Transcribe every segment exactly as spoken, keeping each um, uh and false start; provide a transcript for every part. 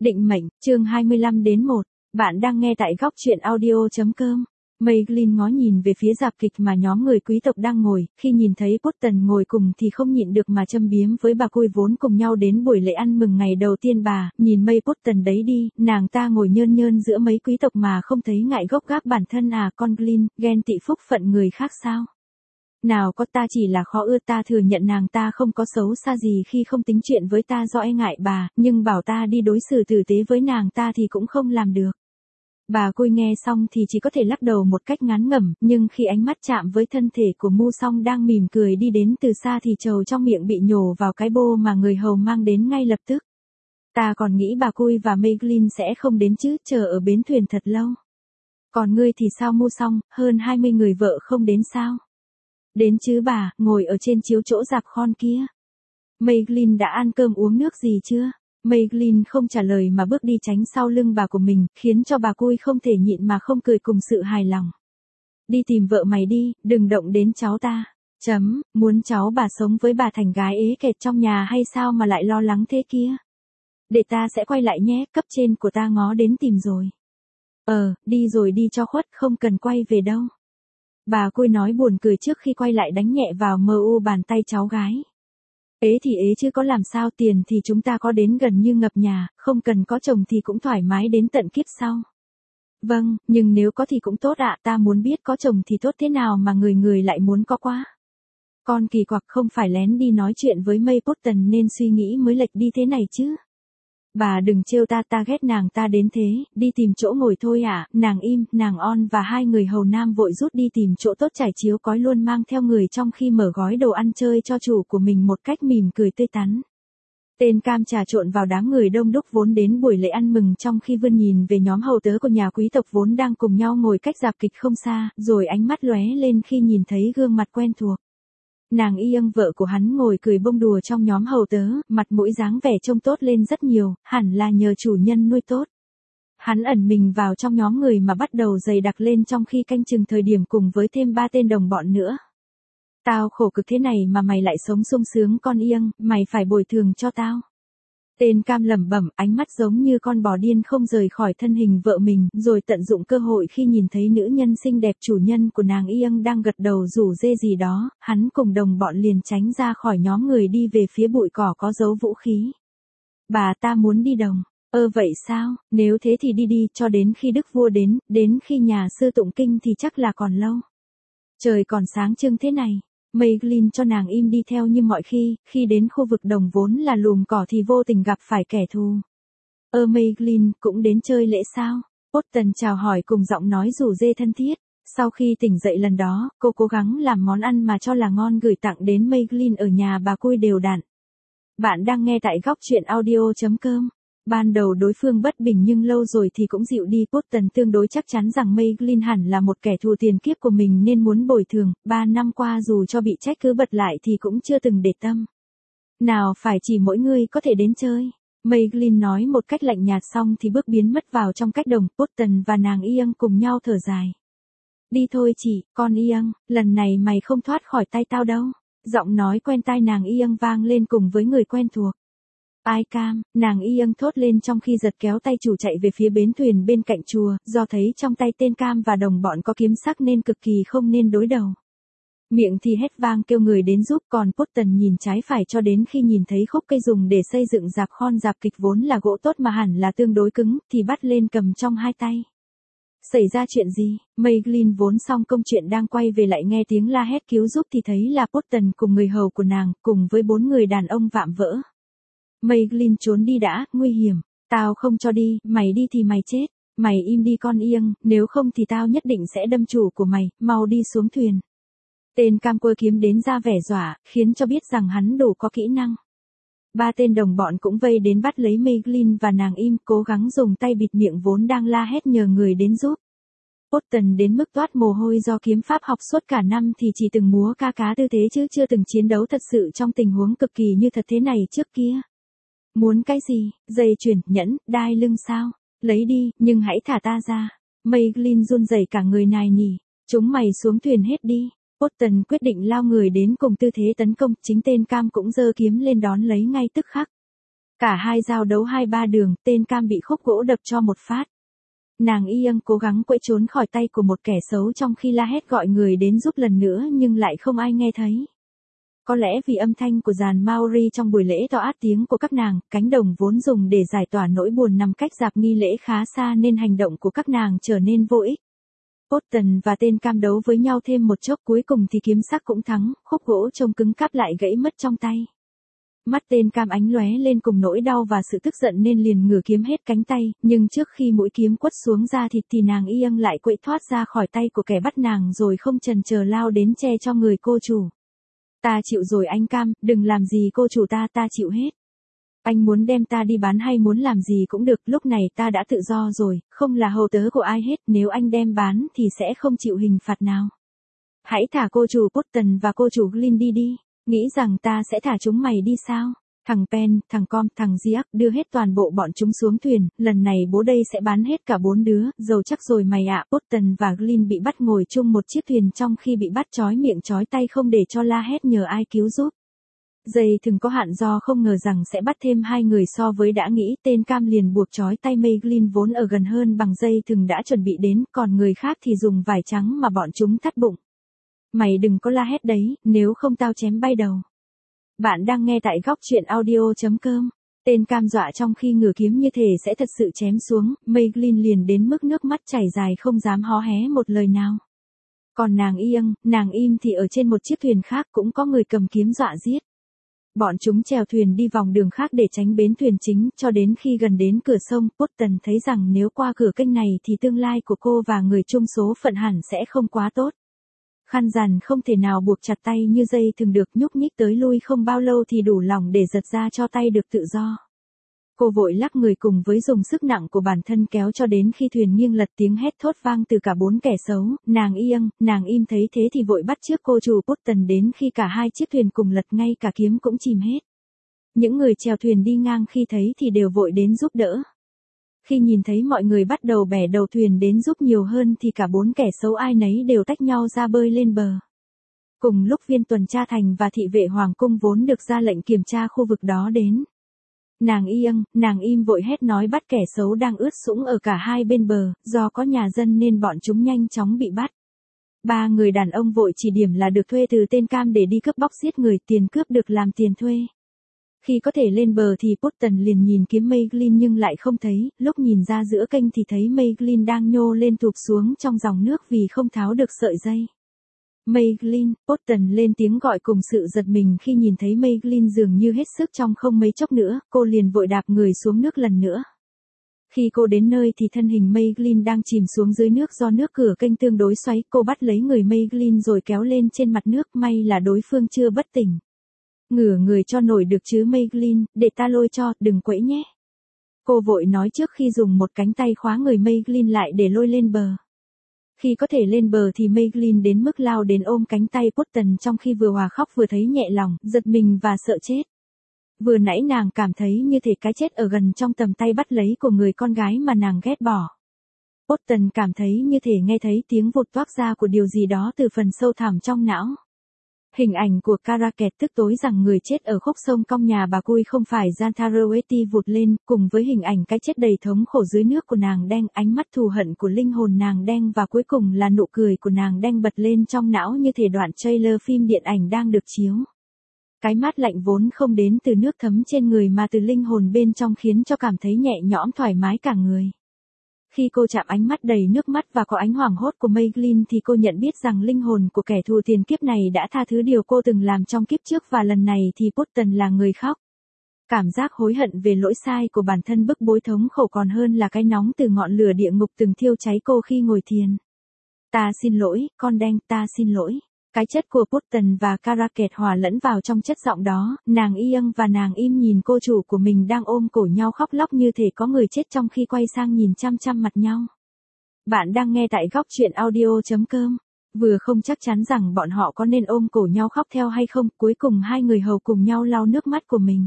Định mệnh, chương hai mươi lăm đến một. Bạn đang nghe tại góc truyện audio chấm com. Maygleen ngó nhìn về phía dạp kịch mà nhóm người quý tộc đang ngồi, khi nhìn thấy Button ngồi cùng thì không nhịn được mà châm biếm với bà Cui vốn cùng nhau đến buổi lễ ăn mừng ngày đầu tiên bà, nhìn May Button đấy đi, nàng ta ngồi nhơn nhơn giữa mấy quý tộc mà không thấy ngại gốc gác bản thân à, con Glyn, ghen tị phúc phận người khác sao? Nào có, ta chỉ là khó ưa, ta thừa nhận nàng ta không có xấu xa gì khi không tính chuyện với ta do e ngại bà, nhưng bảo ta đi đối xử tử tế với nàng ta thì cũng không làm được. Bà Cui nghe xong thì chỉ có thể lắc đầu một cách ngán ngẩm, nhưng khi ánh mắt chạm với thân thể của Mu Song đang mỉm cười đi đến từ xa thì trầu trong miệng bị nhổ vào cái bô mà người hầu mang đến ngay lập tức. Ta còn nghĩ bà Cui và Maygleen sẽ không đến chứ, chờ ở bến thuyền thật lâu. Còn ngươi thì sao Mu Song, hơn hai mươi người vợ không đến sao? Đến chứ bà, ngồi ở trên chiếu chỗ dạp khon kia. Maygleen đã ăn cơm uống nước gì chưa? Maygleen không trả lời mà bước đi tránh sau lưng bà của mình, khiến cho bà Cui không thể nhịn mà không cười cùng sự hài lòng. Đi tìm vợ mày đi, đừng động đến cháu ta. Chấm, muốn cháu bà sống với bà thành gái ế kẹt trong nhà hay sao mà lại lo lắng thế kia? Để ta sẽ quay lại nhé, cấp trên của ta ngó đến tìm rồi. Ờ, đi rồi đi cho khuất, không cần quay về đâu. Bà Cui nói buồn cười trước khi quay lại đánh nhẹ vào mờ u bàn tay cháu gái. Ế thì ế chứ có làm sao, tiền thì chúng ta có đến gần như ngập nhà, không cần có chồng thì cũng thoải mái đến tận kiếp sau. Vâng, nhưng nếu có thì cũng tốt ạ, ta muốn biết có chồng thì tốt thế nào mà người người lại muốn có quá. Con kỳ quặc, không phải lén đi nói chuyện với May Button nên suy nghĩ mới lệch đi thế này chứ. Bà đừng trêu ta, ta ghét nàng ta đến thế, đi tìm chỗ ngồi thôi ạ. Nàng im, nàng on và hai người hầu nam vội rút đi tìm chỗ tốt trải chiếu cói luôn mang theo người trong khi mở gói đồ ăn chơi cho chủ của mình một cách mỉm cười tươi tắn. Tên Cam trà trộn vào đám người đông đúc vốn đến buổi lễ ăn mừng trong khi vươn nhìn về nhóm hầu tớ của nhà quý tộc vốn đang cùng nhau ngồi cách dạp kịch không xa, rồi ánh mắt lóe lên khi nhìn thấy gương mặt quen thuộc. Nàng Iêng vợ của hắn ngồi cười bông đùa trong nhóm hầu tớ, mặt mũi dáng vẻ trông tốt lên rất nhiều, hẳn là nhờ chủ nhân nuôi tốt. Hắn ẩn mình vào trong nhóm người mà bắt đầu dày đặc lên trong khi canh chừng thời điểm cùng với thêm ba tên đồng bọn nữa. Tao khổ cực thế này mà mày lại sống sung sướng con Iêng, mày phải bồi thường cho tao. Tên Cam lẩm bẩm, ánh mắt giống như con bò điên không rời khỏi thân hình vợ mình, rồi tận dụng cơ hội khi nhìn thấy nữ nhân xinh đẹp chủ nhân của nàng Iêng đang gật đầu rủ rê gì đó, hắn cùng đồng bọn liền tránh ra khỏi nhóm người đi về phía bụi cỏ có dấu vũ khí. Bà ta muốn đi đồng. Ơ vậy sao, nếu thế thì đi đi, cho đến khi đức vua đến, đến khi nhà sư tụng kinh thì chắc là còn lâu. Trời còn sáng trưng thế này. Maygleen cho nàng im đi theo như mọi khi, khi đến khu vực đồng vốn là lùm cỏ thì vô tình gặp phải kẻ thù. Ơ Maygleen, cũng đến chơi lễ sao? Button chào hỏi cùng giọng nói rủ rê thân thiết. Sau khi tỉnh dậy lần đó, cô cố gắng làm món ăn mà cho là ngon gửi tặng đến Maygleen ở nhà bà Cui đều đặn. Bạn đang nghe tại góc truyện audio chấm com. Ban đầu đối phương bất bình nhưng lâu rồi thì cũng dịu đi. Button tương đối chắc chắn rằng Maygleen hẳn là một kẻ thù tiền kiếp của mình nên muốn bồi thường. Ba năm qua dù cho bị trách cứ bật lại thì cũng chưa từng để tâm. Nào phải chỉ mỗi người có thể đến chơi. Maygleen nói một cách lạnh nhạt xong thì bước biến mất vào trong cách đồng. Button và nàng Iêng cùng nhau thở dài. Đi thôi chị, con Iêng, lần này mày không thoát khỏi tay tao đâu. Giọng nói quen tai nàng Iêng vang lên cùng với người quen thuộc. Ai Cam, nàng Iêng thốt lên trong khi giật kéo tay chủ chạy về phía bến thuyền bên cạnh chùa, do thấy trong tay tên Cam và đồng bọn có kiếm sắc nên cực kỳ không nên đối đầu. Miệng thì hét vang kêu người đến giúp, còn Button nhìn trái phải cho đến khi nhìn thấy khúc cây dùng để xây dựng dạp khon dạp kịch vốn là gỗ tốt mà hẳn là tương đối cứng, thì bắt lên cầm trong hai tay. Xảy ra chuyện gì? Maygleen vốn xong công chuyện đang quay về lại nghe tiếng la hét cứu giúp thì thấy là Button cùng người hầu của nàng, cùng với bốn người đàn ông vạm vỡ. Maygleen trốn đi đã, nguy hiểm. Tao không cho đi, mày đi thì mày chết. Mày im đi con Iêng, nếu không thì tao nhất định sẽ đâm chủ của mày, mau đi xuống thuyền. Tên Cam quơ kiếm đến ra vẻ dọa, khiến cho biết rằng hắn đủ có kỹ năng. Ba tên đồng bọn cũng vây đến bắt lấy Maygleen và nàng im, cố gắng dùng tay bịt miệng vốn đang la hét nhờ người đến giúp. Button đến mức toát mồ hôi do kiếm pháp học suốt cả năm thì chỉ từng múa ca cá tư thế chứ chưa từng chiến đấu thật sự trong tình huống cực kỳ như thật thế này trước kia. Muốn cái gì, dây chuyền, nhẫn, đai lưng sao? Lấy đi, nhưng hãy thả ta ra. Maygleen run rẩy cả người nài nỉ. Chúng mày xuống thuyền hết đi. Button quyết định lao người đến cùng tư thế tấn công, chính tên Cam cũng giơ kiếm lên đón lấy ngay tức khắc. Cả hai giao đấu hai ba đường, tên Cam bị khúc gỗ đập cho một phát. Nàng Ian cố gắng quẫy trốn khỏi tay của một kẻ xấu trong khi la hét gọi người đến giúp lần nữa nhưng lại không ai nghe thấy. Có lẽ vì âm thanh của dàn Maori trong buổi lễ to át tiếng của các nàng, cánh đồng vốn dùng để giải tỏa nỗi buồn nằm cách dạp nghi lễ khá xa nên hành động của các nàng trở nên vô ích. Bolton và tên Cam đấu với nhau thêm một chốc, cuối cùng thì kiếm sắc cũng thắng, khúc gỗ trông cứng cáp lại gãy mất trong tay. Mắt tên Cam ánh lóe lên cùng nỗi đau và sự tức giận nên liền ngửa kiếm hết cánh tay, nhưng trước khi mũi kiếm quất xuống da thịt thì nàng Ian lại quậy thoát ra khỏi tay của kẻ bắt nàng rồi không chần chờ lao đến che cho người cô chủ. Ta chịu rồi anh Cam, đừng làm gì cô chủ ta, ta chịu hết. Anh muốn đem ta đi bán hay muốn làm gì cũng được, lúc này ta đã tự do rồi, không là hầu tớ của ai hết, nếu anh đem bán thì sẽ không chịu hình phạt nào. Hãy thả cô chủ Bolton và cô chủ Glynn đi đi, nghĩ rằng ta sẽ thả chúng mày đi sao? Thằng Pen, thằng Com, thằng Ziak đưa hết toàn bộ bọn chúng xuống thuyền, lần này bố đây sẽ bán hết cả bốn đứa, giàu chắc rồi mày ạ. Bolton và Glynn bị bắt ngồi chung một chiếc thuyền trong khi bị bắt trói miệng trói tay không để cho la hét nhờ ai cứu giúp. Dây thừng có hạn do không ngờ rằng sẽ bắt thêm hai người so với đã nghĩ, tên Cam liền buộc trói tay Meglin vốn ở gần hơn bằng dây thừng đã chuẩn bị đến, còn người khác thì dùng vải trắng mà bọn chúng thắt bụng. Mày đừng có la hét đấy, nếu không tao chém bay đầu. Bạn đang nghe tại góc truyện audio chấm com. Tên Cam dọa trong khi ngửa kiếm như thể sẽ thật sự chém xuống, Meglin liền đến mức nước mắt chảy dài không dám hó hé một lời nào. Còn nàng Ian, nàng im thì ở trên một chiếc thuyền khác cũng có người cầm kiếm dọa giết. Bọn chúng chèo thuyền đi vòng đường khác để tránh bến thuyền chính, cho đến khi gần đến cửa sông, Bolton thấy rằng nếu qua cửa kênh này thì tương lai của cô và người chung số phận hẳn sẽ không quá tốt. Khăn rằn không thể nào buộc chặt tay như dây thường được, nhúc nhích tới lui không bao lâu thì đủ lỏng để giật ra cho tay được tự do. Cô vội lắc người cùng với dùng sức nặng của bản thân kéo cho đến khi thuyền nghiêng lật, tiếng hét thốt vang từ cả bốn kẻ xấu, nàng Ian, nàng im thấy thế thì vội bắt trước cô chủ Bolton đến khi cả hai chiếc thuyền cùng lật, ngay cả kiếm cũng chìm hết. Những người chèo thuyền đi ngang khi thấy thì đều vội đến giúp đỡ. Khi nhìn thấy mọi người bắt đầu bẻ đầu thuyền đến giúp nhiều hơn thì cả bốn kẻ xấu ai nấy đều tách nhau ra bơi lên bờ. Cùng lúc viên tuần tra thành và thị vệ hoàng cung vốn được ra lệnh kiểm tra khu vực đó đến. Nàng Ian, nàng im vội hét nói bắt kẻ xấu đang ướt sũng ở cả hai bên bờ, do có nhà dân nên bọn chúng nhanh chóng bị bắt. Ba người đàn ông vội chỉ điểm là được thuê từ tên Cam để đi cướp bóc giết người, tiền cướp được làm tiền thuê. Khi có thể lên bờ thì Bolton liền nhìn kiếm Meglin nhưng lại không thấy, lúc nhìn ra giữa kênh thì thấy Meglin đang nhô lên tụt xuống trong dòng nước vì không tháo được sợi dây. Meglin, Bolton lên tiếng gọi cùng sự giật mình khi nhìn thấy Meglin dường như hết sức trong không mấy chốc nữa, cô liền vội đạp người xuống nước lần nữa. Khi cô đến nơi thì thân hình Meglin đang chìm xuống dưới nước do nước cửa kênh tương đối xoáy, cô bắt lấy người Meglin rồi kéo lên trên mặt nước, may là đối phương chưa bất tỉnh. Ngửa người cho nổi được chứ Meglin, để ta lôi cho, đừng quẫy nhé. Cô vội nói trước khi dùng một cánh tay khóa người Meglin lại để lôi lên bờ. Khi có thể lên bờ thì Meglin đến mức lao đến ôm cánh tay Bolton trong khi vừa hòa khóc vừa thấy nhẹ lòng, giật mình và sợ chết. Vừa nãy nàng cảm thấy như thể cái chết ở gần trong tầm tay bắt lấy của người con gái mà nàng ghét bỏ. Bolton cảm thấy như thể nghe thấy tiếng vụt toác ra của điều gì đó từ phần sâu thẳm trong não. Hình ảnh của Caracat tức tối rằng người chết ở khúc sông cong nhà bà Cui không phải Jantaroeti vụt lên, cùng với hình ảnh cái chết đầy thống khổ dưới nước của nàng đen, ánh mắt thù hận của linh hồn nàng đen và cuối cùng là nụ cười của nàng đen bật lên trong não như thể đoạn trailer phim điện ảnh đang được chiếu. Cái mát lạnh vốn không đến từ nước thấm trên người mà từ linh hồn bên trong khiến cho cảm thấy nhẹ nhõm thoải mái cả người. Khi cô chạm ánh mắt đầy nước mắt và có ánh hoảng hốt của Meglin thì cô nhận biết rằng linh hồn của kẻ thù tiền kiếp này đã tha thứ điều cô từng làm trong kiếp trước và lần này thì Bolton là người khóc. Cảm giác hối hận về lỗi sai của bản thân bức bối thống khổ còn hơn là cái nóng từ ngọn lửa địa ngục từng thiêu cháy cô khi ngồi thiền. Ta xin lỗi, con đen, ta xin lỗi. Cái chất của Bolton và Caracat hòa lẫn vào trong chất giọng đó, nàng Ian và nàng im nhìn cô chủ của mình đang ôm cổ nhau khóc lóc như thể có người chết trong khi quay sang nhìn chăm chăm mặt nhau. Bạn đang nghe tại góc truyện audio chấm com. Vừa không chắc chắn rằng bọn họ có nên ôm cổ nhau khóc theo hay không, cuối cùng hai người hầu cùng nhau lau nước mắt của mình.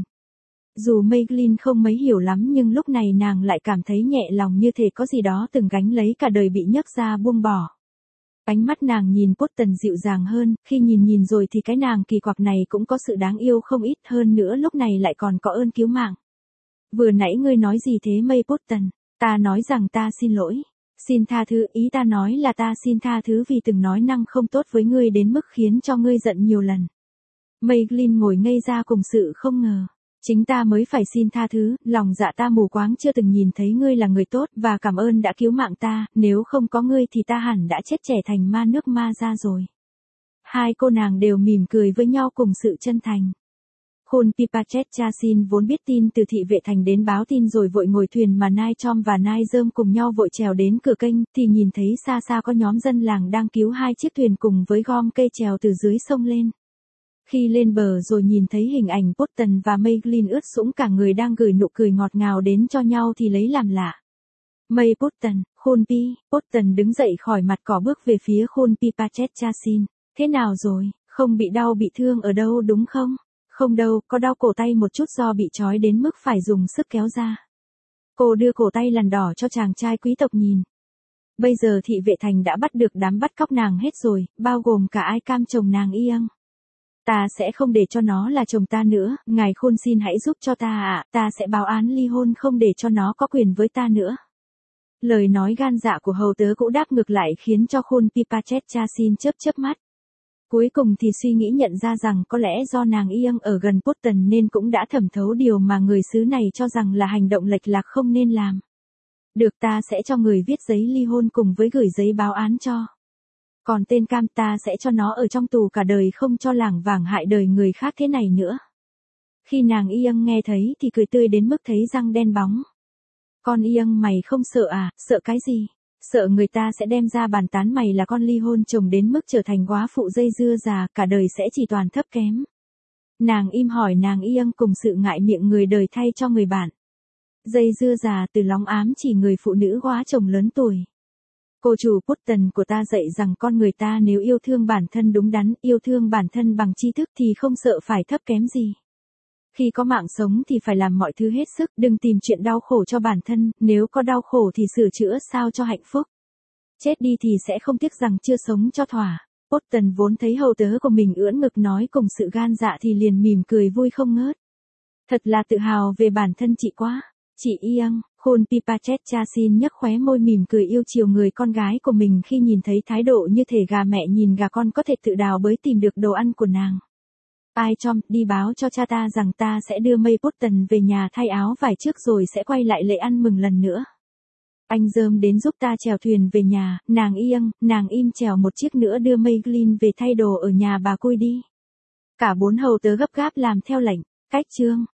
Dù Meglin không mấy hiểu lắm nhưng lúc này nàng lại cảm thấy nhẹ lòng như thể có gì đó từng gánh lấy cả đời bị nhấc ra buông bỏ. Ánh mắt nàng nhìn Bolton dịu dàng hơn, khi nhìn nhìn rồi thì cái nàng kỳ quặc này cũng có sự đáng yêu không ít hơn nữa, lúc này lại còn có ơn cứu mạng. Vừa nãy ngươi nói gì thế May Button? Ta nói rằng ta xin lỗi. Xin tha thứ, ý ta nói là ta xin tha thứ vì từng nói năng không tốt với ngươi đến mức khiến cho ngươi giận nhiều lần. Maygleen ngồi ngây ra cùng sự không ngờ. Chính ta mới phải xin tha thứ, lòng dạ ta mù quáng chưa từng nhìn thấy ngươi là người tốt và cảm ơn đã cứu mạng ta, nếu không có ngươi thì ta hẳn đã chết trẻ thành ma nước ma ra rồi. Hai cô nàng đều mỉm cười với nhau cùng sự chân thành. Khôn Pipachet Chasin vốn biết tin từ thị vệ thành đến báo tin rồi vội ngồi thuyền mà Nai Chom và Nai Dơm cùng nhau vội trèo đến cửa kênh thì nhìn thấy xa xa có nhóm dân làng đang cứu hai chiếc thuyền cùng với gom cây trèo từ dưới sông lên. Khi lên bờ rồi nhìn thấy hình ảnh Button và Maygleen ướt sũng cả người đang gửi nụ cười ngọt ngào đến cho nhau thì lấy làm lạ. May Button, Khôn Pi, Button đứng dậy khỏi mặt cỏ bước về phía Khôn Pipachet Chasin. Thế nào rồi, không bị đau bị thương ở đâu đúng không? Không đâu, có đau cổ tay một chút do bị trói đến mức phải dùng sức kéo ra. Cô đưa cổ tay lằn đỏ cho chàng trai quý tộc nhìn. Bây giờ thị vệ thành đã bắt được đám bắt cóc nàng hết rồi, bao gồm cả ai cam chồng nàng Iang. Ta sẽ không để cho nó là chồng ta nữa, ngài Khôn xin hãy giúp cho ta ạ, à, ta sẽ báo án ly hôn không để cho nó có quyền với ta nữa. Lời nói gan dạ của hầu tớ cũng đáp ngược lại khiến cho Khôn Pipachet Chasin chớp chớp mắt. Cuối cùng thì suy nghĩ nhận ra rằng có lẽ do nàng Iang ở gần Button nên cũng đã thẩm thấu điều mà người xứ này cho rằng là hành động lệch lạc không nên làm. Được, ta sẽ cho người viết giấy ly hôn cùng với gửi giấy báo án cho. Còn tên Cam ta sẽ cho nó ở trong tù cả đời không cho lảng vảng hại đời người khác thế này nữa. Khi nàng Iang nghe thấy thì cười tươi đến mức thấy răng đen bóng. Con Iang mày không sợ à, sợ cái gì? Sợ người ta sẽ đem ra bàn tán mày là con ly hôn chồng đến mức trở thành góa phụ dây dưa già, cả đời sẽ chỉ toàn thấp kém. Nàng im hỏi nàng Iang cùng sự ngại miệng người đời thay cho người bạn. Dây dưa già từ lóng ám chỉ người phụ nữ góa chồng lớn tuổi. Cô chủ Button của ta dạy rằng con người ta nếu yêu thương bản thân đúng đắn, yêu thương bản thân bằng tri thức thì không sợ phải thấp kém gì. Khi có mạng sống thì phải làm mọi thứ hết sức, đừng tìm chuyện đau khổ cho bản thân, nếu có đau khổ thì sửa chữa sao cho hạnh phúc. Chết đi thì sẽ không tiếc rằng chưa sống cho thỏa. Button vốn thấy hầu tớ của mình ưỡn ngực nói cùng sự gan dạ thì liền mỉm cười vui không ngớt. Thật là tự hào về bản thân chị quá. Chị Iang, Khôn Pipachet Chasin nhếch khóe môi mỉm cười yêu chiều người con gái của mình khi nhìn thấy thái độ như thể gà mẹ nhìn gà con có thể tự đào bới tìm được đồ ăn của nàng. Ai Chom, đi báo cho cha ta rằng ta sẽ đưa May Button về nhà thay áo vải trước rồi sẽ quay lại lễ ăn mừng lần nữa. Anh Dơm đến giúp ta chèo thuyền về nhà, nàng Iang, nàng im chèo một chiếc nữa đưa Maygleen về thay đồ ở nhà bà Cui đi. Cả bốn hầu tớ gấp gáp làm theo lệnh, cách chương.